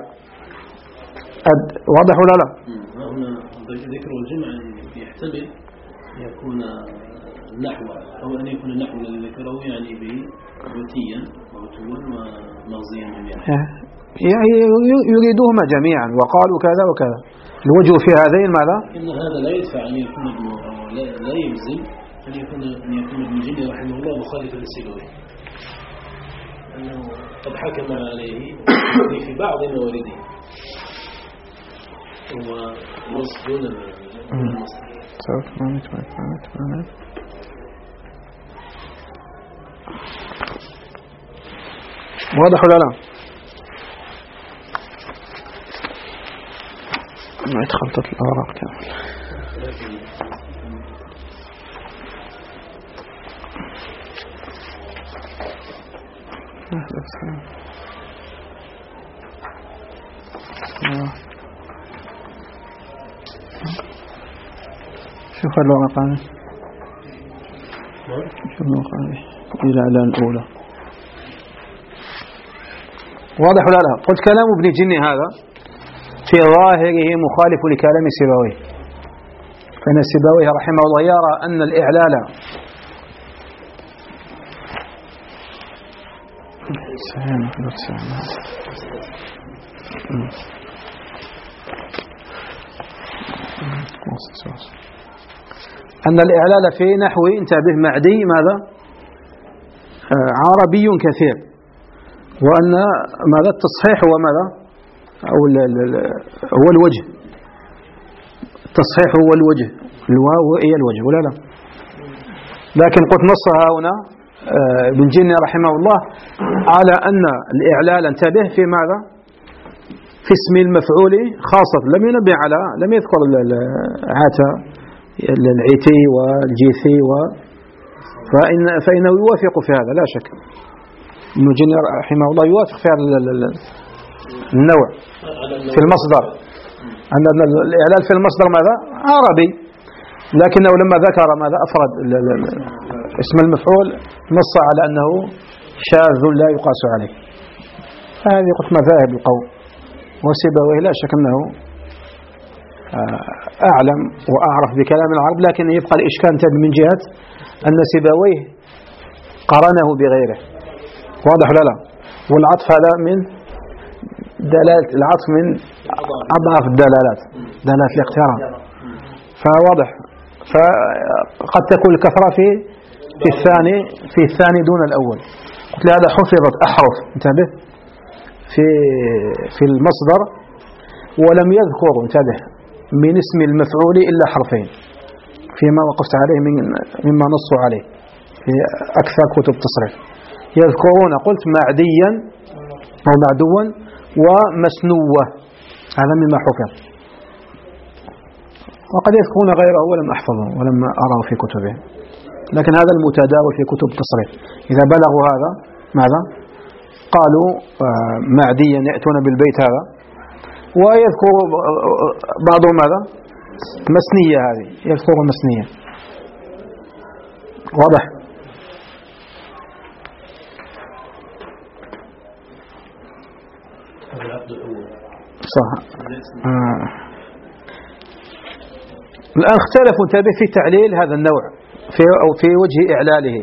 واضح ولا لا؟ ذكر الجمع يحتمل يكون النحو أو أن يكون النحو الذي ذكره يعني به عتيا وعتوا ومغزيا جميعا، يعني يريدوهما جميعا وقالوا كذا وكذا. الوجه في هذين ماذا؟ إن هذا لا يدفع أن يكون ابن لا, لا يلزم أن يكون أن يكون ابن جني رحمه الله مخالفا للسيبويه، أنه قد حكم عليه في بعض موارده هو نص دون المصدر. واضح ولا لا؟ ما يتخلطت الأوراق كامل. شوف الورقة هذه، شوف الورقة هذه إلى الآن الأولى. واضح ولا لا؟ قلت كلام ابن جني هذا في ظاهره مخالف لكلام سيبويه، فإن سيبويه رحمه الله يرى أن الإعلال أن الإعلال في نحو انتبه معدي ماذا؟ عربي كثير، وأن ماذا التصحيح هو ماذا؟ أو هو الوجه، التصحيح هو الوجه، الواو هي الوجه ولا لا؟ لكن قد نصها هنا ابن جني رحمه الله على أن الإعلال انتبه في ماذا؟ في اسم المفعول خاصة، لم ينبه على لم يذكر العتا العيتي والجيثي و فإن فإنه يوافق في هذا لا شك. ابن جني رحمه الله يوافق في هذا النوع في المصدر، أن الإعلال في المصدر ماذا؟ عربي، لكنه لما ذكر ماذا أفرد اسم المفعول نص على أنه شاذ لا يقاس عليه. هذه قلت مذاهب القوم، وسيبويه لا شك أنه أعلم وأعرف بكلام العرب، لكن يبقى الإشكال من جهة أن سيبويه قرنه بغيره. واضح ولا لا؟ والعطف هذا من دلالة، العطف من أضعف الدلالات. دلالة الاقتران. فواضح. فقد تكون الكثرة في في الثاني في الثاني دون الأول. قلت هذا حفظت أحرف، انتبه، في في المصدر ولم يذكر، انتبه، من اسم المفعول إلا حرفين فيما وقفت عليه من مما نصوا عليه في أكثر كتب تصريف. يذكرون قلت معديا أو معدوا ومسنوة، هذا مما حفظ، وقد يذكرون غيره ولم أحفظه ولم أراه في كتبه، لكن هذا المتداول في كتب التصريف. إذا بلغوا هذا ماذا قالوا؟ معديا يأتون بالبيت هذا، ويذكر بعضهم ماذا؟ مسنية، هذه يذكر مسنية. واضح؟ صح. آه. الآن اختلفوا انتبه في تعليل هذا النوع في أو في وجه إعلاله.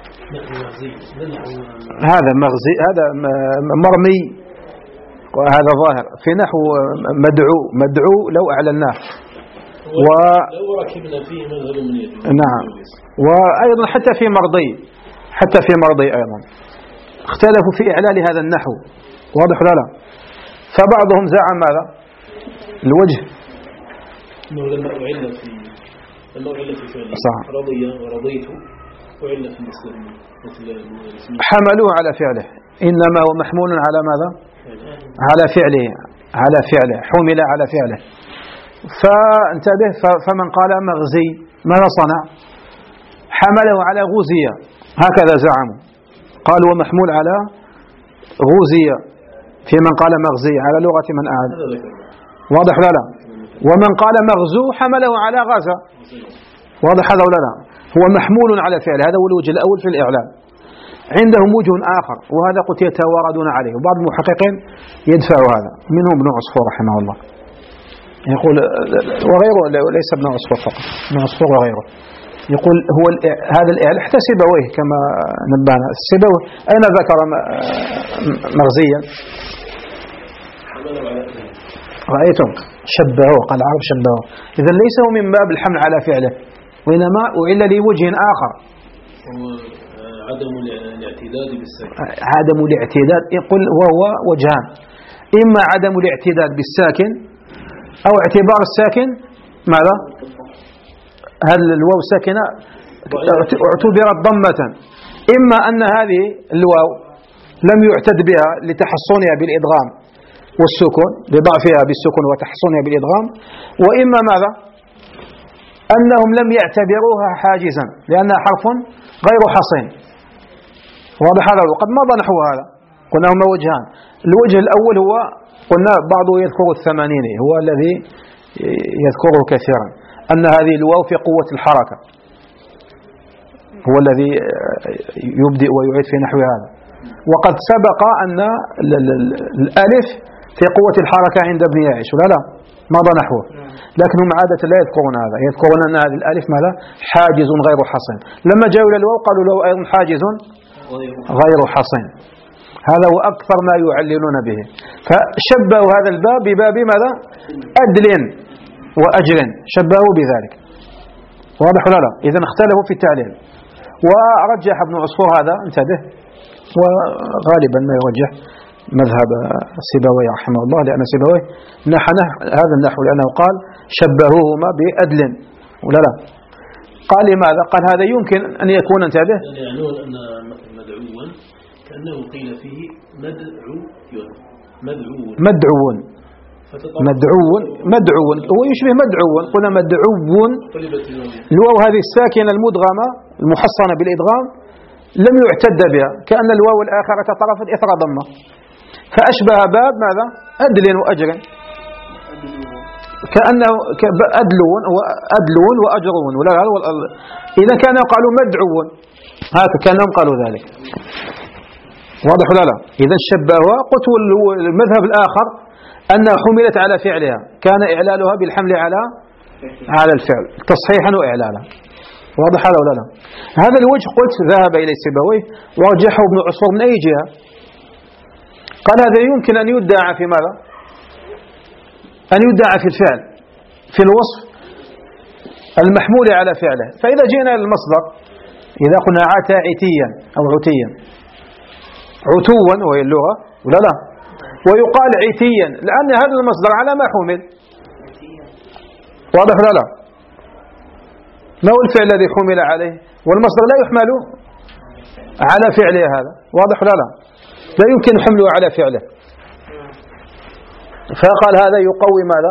هذا مغزي، هذا مرمي، وهذا ظاهر في نحو مدعو. مدعو لو أعلناه و... لو ركبنا فيه مذهب من يد. نعم. وأيضا حتى في مرضي، حتى في مرضي أيضا اختلفوا في إعلال هذا النحو. واضح ولا لا؟ فبعضهم زعم ماذا؟ الوجه لما أعل في لما أعل في فعل رضي ورضيت أعل في الإسلام مثل حملوه على فعله، إنما هو محمول على ماذا؟ على فعله، على فعله، حمل على فعله. فانتبه، فمن قال مغزي ماذا صنع؟ حمله على غوزية، هكذا زعموا، قالوا ومحمول على غوزية في من قال مغزي على لغة من أعد. واضح ولا لا؟ ومن قال مغزو حمله على غزة. واضح هذا ولا لا؟ هو محمول على فعل. هذا هو الوجه الأول في الإعلان. عندهم وجه آخر، وهذا قد يتواردون عليه، وبعض المحققين يدفع هذا، منهم ابن عصفور رحمه الله يقول، وغيره ليس ابن عصفور فقط، ابن عصفور وغيره يقول هو هذا الإعلان حتى سيبويه كما نبانا. سيبويه أين ذكر مغزيا؟ رأيتم شبهوه، قال العرب شبهوه. إذا ليس هو من باب الحمل على فعله، وإنما أعل لوجه آخر، عدم الاعتداد بالساكن. عدم الاعتداد يقول، وهو وجهان: إما عدم الاعتداد بالساكن، أو اعتبار الساكن ماذا؟ هل الواو ساكنة اعتبرت ضمة، إما أن هذه الواو لم يعتد بها لتحصنها بالإدغام والسكون، لضعفها بالسكون وتحصنها بالإدغام، وإما ماذا؟ أنهم لم يعتبروها حاجزا لأنها حرف غير حصين. واضح هذا؟ وقد مضى نحو هذا، قلنا هما وجهان. الوجه الأول هو قلنا بعضه يذكر الثمانين، هو الذي يذكره كثيرا، أن هذه الواو في قوة الحركة، هو الذي يبدئ ويعيد في نحو هذا. وقد سبق أن الألف في قوة الحركة عند ابن يعيش، ولا لا؟ مضى نحوه، لكنهم عادة لا يذكرون هذا، يذكرون أن هذه الألف ماذا؟ حاجز غير حصين. لما جاءوا إلى الواو قالوا له أيضا حاجز غير حصين. هذا هو أكثر ما يعللون به. فشبهوا هذا الباب بباب ماذا؟ أدل وأجر، شبهوا بذلك. واضح ولا لا؟ إذن اختلفوا في التعليل، ورجح ابن عصفور هذا، انتبه، وغالبا ما يرجح مذهب سيبويه رحمه الله، لأن سيبويه نحنه هذا النحو، لأنه قال شبهوهما بأدل، ولا لا؟ قال لماذا؟ قال هذا يمكن أن يكون، انتبه، يعنون أن مدعوا كأنه قيل فيه مدعو مدعو مدعو مدعو مدعو هو يشبه مدعو. قلنا مدعو، الواو هذه الساكنة المدغمة المحصنة بالإدغام لم يعتد بها، كأن الواو الآخرة تطرفت إثر ضمة، فأشبه باب ماذا؟ أدل وأجر، كأنه أدلون وأدلون وأجرون، ولا إذا كانوا قالوا مدعون، هذا كانهم قالوا ذلك. واضح ولا لا؟ إذا شبهوا. قلت المذهب الآخر أنها حملت على فعلها، كان إعلالها بالحمل على على الفعل تصحيحا وإعلالا. واضح هذا ولا لا؟ هذا الوجه قلت ذهب إلى سيبويه ورجحه ابن عصفور. من أي جهة؟ قال هذا يمكن أن يدعى في ماذا؟ أن يدعى في الفعل، في الوصف المحمول على فعله. فإذا جينا للمصدر، إذا قلنا عتى عتيا أو عتيا، عتوا وهي اللغة ولا لا، ويقال عتيا لأن هذا المصدر على ما حمل. واضح ولا لا؟ ما هو الفعل الذي حمل عليه؟ والمصدر لا يحمل على فعله هذا. واضح ولا لا؟ لا يمكن حمله على فعله. فقال هذا يقوي ماذا؟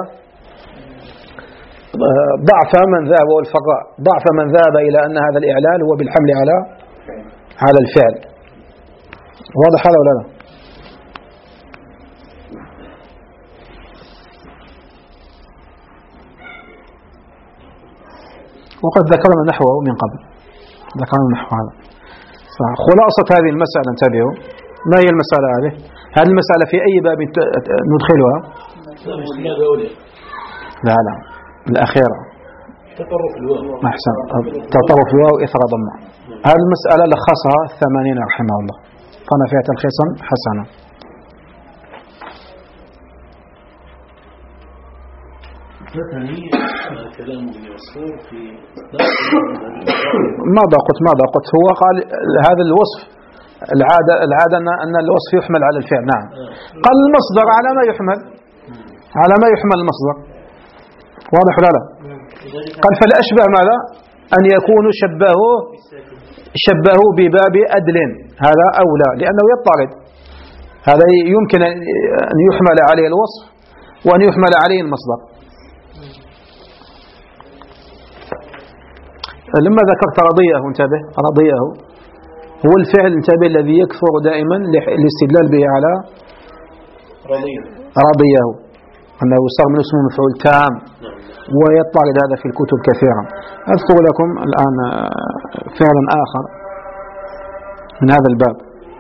ضعف من ذهب والفقاء، ضعف من ذهب إلى أن هذا الإعلال هو بالحمل على على الفعل. واضح هذا ولا لا؟ وقد ذكرنا نحوه من قبل، ذكرنا نحو هذا. خلاصة هذه المسألة، انتبهوا، ما هي المسألة هذه؟ هذه المسألة في أي باب ندخلها؟ لا لا الأخيرة، تطرف الواو. أحسن، تطرف الواو إثر ضمة. هذه المسألة لخصها الثمانين رحمه الله، كان فيها تلخيصا حسنا. كلام ابن مسعود في ماذا قلت ماذا قلت هو قال هذا الوصف العادة العادة أن الوصف يحمل على الفعل. نعم. قال المصدر على ما يحمل، على ما يحمل المصدر. واضح ولا لا؟ قال فالأشبه ماذا؟ أن يكونوا شبهوا شبهوا بباب أدل، هذا أولى لأنه يضطرد. هذا يمكن أن يحمل عليه الوصف وأن يحمل عليه المصدر. لما ذكرت رضيه، انتبه، رضيه هو الفعل، انتبه، الذي يكثر دائما الاستدلال به على رضيه رضيه أنه صار من اسمه مفعول تام، ويطلع هذا في الكتب كثيرا. أذكر لكم الآن فعلا آخر من هذا الباب،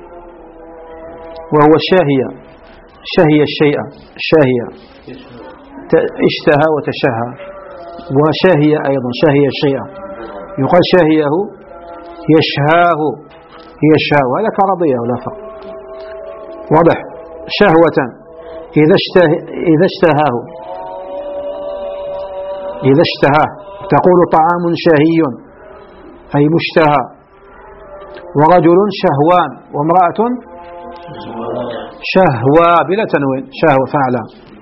وهو الشاهية. شهي الشيء، شاهية، اشتهى وتشهى، وشاهي أيضا شاهي الشيء، يقال شاهيه يشهاه يشهاه، هذا كرضيه لا فرق. واضح؟ شهوة إذا اشته إذا اشتهاه إذا اشتهاه تقول طعام شهي أي مشتهى. ورجل شهوان، وامرأة شهوى بلا تنوين، شهوة فعلا.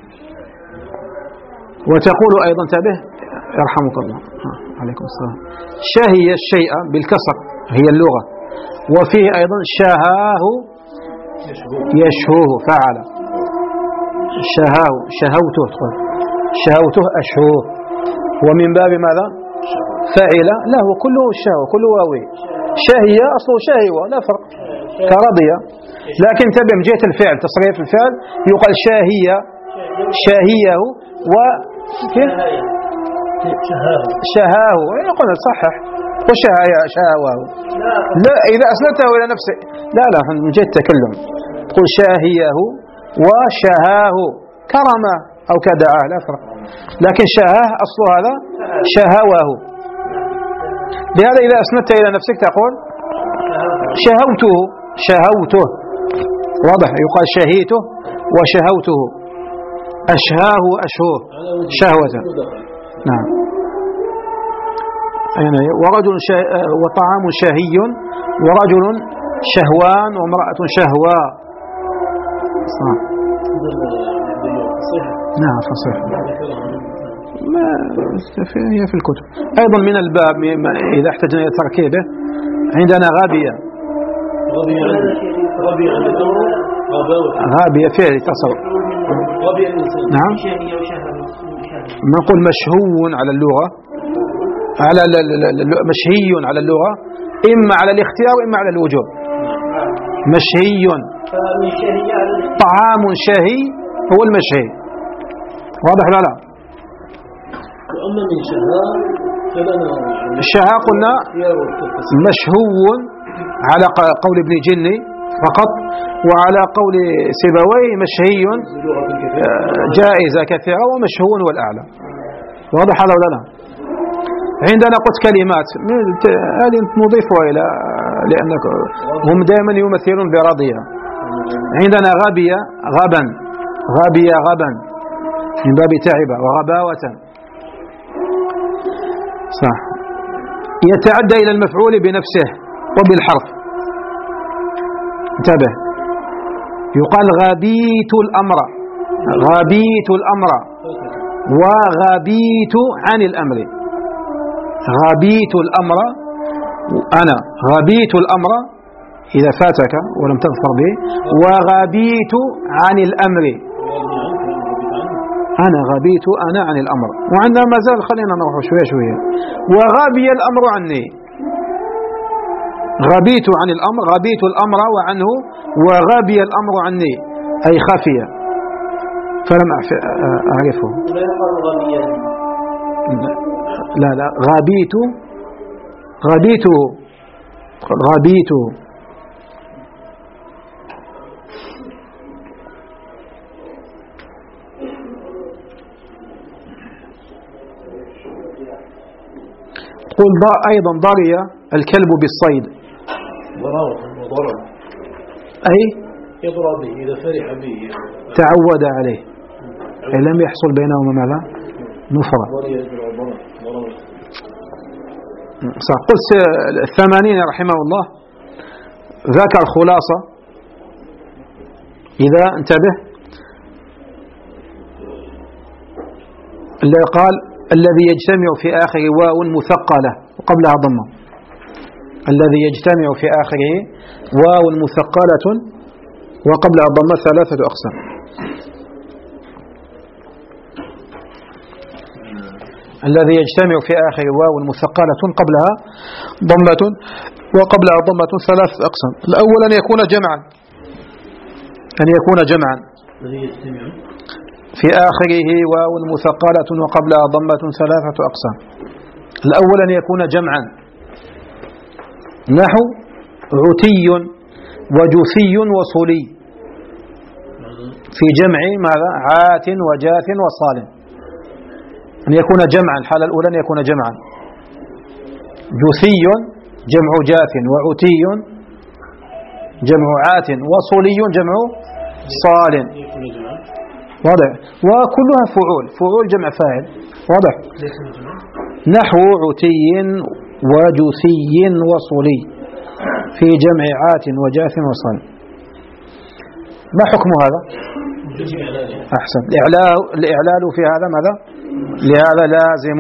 وتقول أيضا، انتبه يرحمك الله، عليكم السلام، شهي الشيء بالكسر هي اللغة، وفيه أيضا شهاه يشهوه فعل، شهاه شهوته، شهوته أشهوه، ومن باب ماذا؟ فعل له كله الشهوة كله واوي. شهي أصله شهوة لا فرق كرضية، لكن تبع من جهة الفعل تصريف الفعل يقال شاهية شاهيه و شهاه، يقول صحح وشهايا شهواه. لا إذا أسندته إلى نفسه لا لا من جهة التكلم تقول شاهيه وشهاه كرمه أو كدعاه لا فرق، لكن شهاه أصل هذا شهواه. لهذا إذا أسندته إلى نفسك تقول شهوته شهوته. واضح؟ يقال شهيته وشهوته، أشهاه أشهوه شهوة. نعم. ورجل شه... وطعام شهي، ورجل شهوان، وامرأة شهوى. صح. نعم فصيح. ما هي في الكتب أيضا من الباب إذا احتجنا إلى تركيبه. عندنا غابية. غابية فعل تصل. نعم. نقول مشهو على اللغة، على مشهي على اللغة، إما على الاختيار وإما على الوجوب. مشهي طعام شهي هو المشهي. واضح لا لا؟ وأما من شهاء فلنا الشهاء قلنا مشهو على قول ابن جني فقط، وعلى قول سيبويه مشهي جائزة كثيرة، ومشهو والأعلى. واضح هذا ولا لا؟ عندنا قلت كلمات هذه نضيفها إلى لأنك هم دائما يمثلون برضية. عندنا غبية غبا، غبية غبا من باب تعبة، وغباوة صح. يتعدى إلى المفعول بنفسه وبالحرف. انتبه، يقال غبيت الأمر، غبيت الأمر، وغبيت عن الأمر. غبيت الأمر، أنا غبيت الأمر إذا فاتك ولم تظفر به، وغبيت عن الأمر، أنا غبيت أنا عن الأمر. وعندنا ما زال، خلينا نروح شوية شوية. وغبي الأمر عني، غبيت عن الأمر، غبيت الأمر وعنه، وغبي الأمر عني أي خفي فلم أعرفه. لا لا غبيت، غبيته، غبيته. قل أيضا ضري الكلب بالصيد، ضرب أي يضرب به إذا فرح به، تعود عليه، أي لم يحصل بينهما ماذا؟ نفرة. صح. قلت الثمانين رحمه الله ذكر خلاصة، إذا انتبه اللي قال الذي يجتمع في آخر واو مثقلة وقبلها ضمة، الذي يجتمع في آخره واو مثقلة وقبلها ضمة ثلاثة أقسام. الذي يجتمع في آخر واو مثقلة قبلها ضمة وقبلها ضمة ثلاثة أقسام. الأول أن يكون جمعا، أن يكون جمعا في آخره واو مثقلة وقبلها ضمة ثلاثة أقسام. الأول أن يكون جمعا، نحو عتي وجثي وصلي، في جمع ماذا؟ عات وجاث وصال. أن يكون جمعا، الحالة الأولى أن يكون جمعا، جثي جمع جاث، وعتي جمع عات، وصلي جمع صال. واضح؟ وكلها فعول، فعول جمع فاعل. واضح؟ نحو عتي وجثي وصلي في جمع عات وجاث وصال. ما حكم هذا؟ أحسن. الإعلال, الإعلال في هذا ماذا؟ لهذا لازم،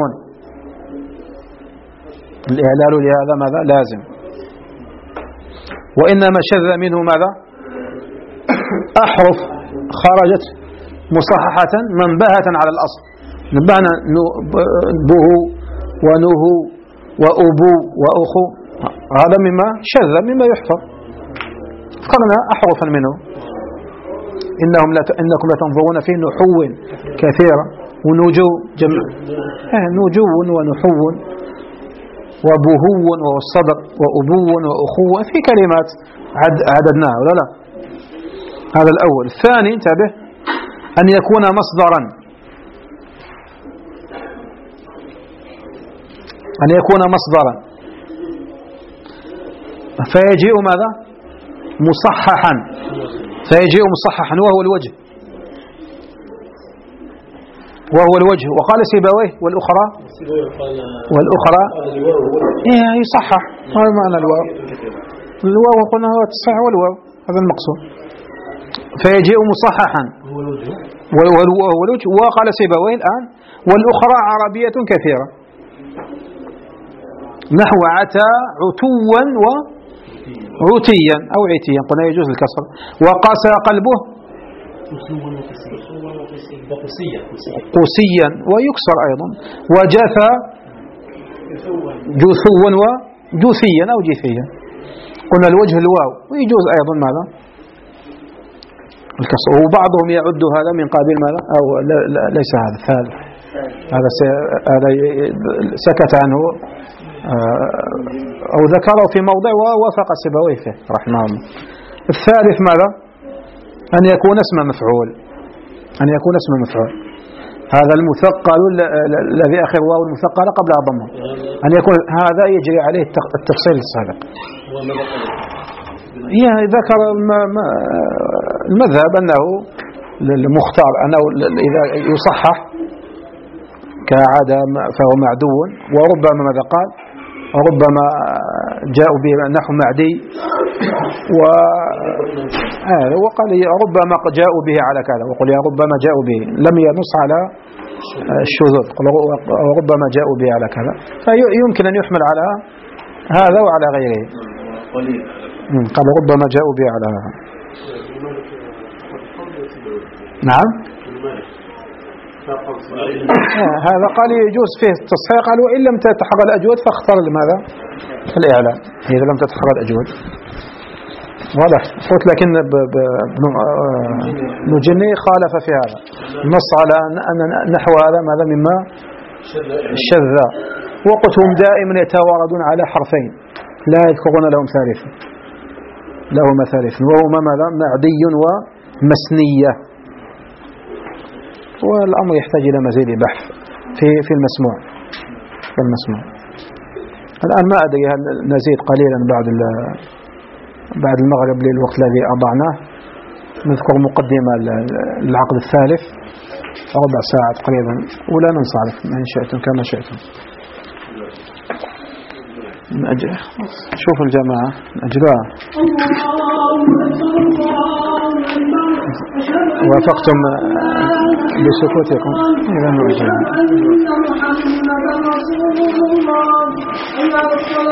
الإعلال لهذا ماذا؟ لازم. وإنما شذ منه ماذا؟ أحرف خرجت مصححة منبهة على الأصل، نبهنا به ونهو وأبو وأخو، هذا مما شذ مما يحفظ، فقرنا أحرفا منه. إنهم لت... إنكم لتنظرون فيه نحو كثيرا ونجو جمع آه نجو ونحو وبهو والصدر وأبو وأخو في كلمات عد... عددناها ولا لا؟ هذا الأول. الثاني انتبه، أن يكون مصدرا، أن يكون مصدرا فيجيء ماذا؟ مصححا، فيجيء مصححا وهو الوجه، وهو الوجه. وقال سيبويه والأخرى والأخرى إيه يصحح، هذا معنى الواو. الواو قلنا هو التصحيح والواو، هذا المقصود. فيجيء مصححا وهو الوجه. وقال سيبويه الآن والأخرى عربية كثيرة، نحو عتى عتوا وعتيا أو عتيا، قلنا يجوز الكسر. وقاسى قلبه قسيا ويكسر أيضا. وجثى جثوا وجثيا أو جثيا، قلنا الوجه الواو، ويجوز أيضا ماذا؟ الكسر. وبعضهم يعد هذا من قابل ماذا؟ أو لا لا ليس هذا الثالث، هذا سكت عنه أو ذكره في موضع ووافق سيبويه فيه رحمه الله. الثالث ماذا؟ أن يكون اسم مفعول، أن يكون اسم مفعول، هذا المثقل الذي آخر واو المثقل قبلها ضمه، أن يكون هذا يجري عليه التفصيل السابق. ذكر المذهب أنه المختار أنه إذا يصحح كعادة فهو معدو. وربما ماذا قال وربما جاءوا به نحو معدي و آه وقال ربما جاءوا به على كذا، وقل يا ربما جاءوا به، لم ينص على الشذوذ، وربما جاءوا به على كذا، فيمكن أن يحمل على هذا وعلى غيره. قال ربما جاءوا به على هذا. نعم آه هذا قال يجوز فيه التصحيح، قال وإن لم تتحقق الأجود فاختار لماذا الإعلان إذا لم تتحقق الأجود. واضح. قلت لكن ابن جني خالف في هذا، نص على أن نحو هذا ماذا مما شذ. وقت هم دائما يتواردون على حرفين لا يذكرون لهم ثالثا لهما ثالث، وهما ماذا معدي ومسنية. والأمر يحتاج إلى مزيد بحث في في المسموع في المسموع. الآن ما أدري هل نزيد قليلا بعد بعد المغرب للوقت الذي أضعناه، نذكر مقدمة العقد الثالث ربع ساعة تقريبا، ولا ننصرف إن شئتم كما شئتم. شوف الجماعة أجلوها. وافقتم بسكوتكم إذا نرجع.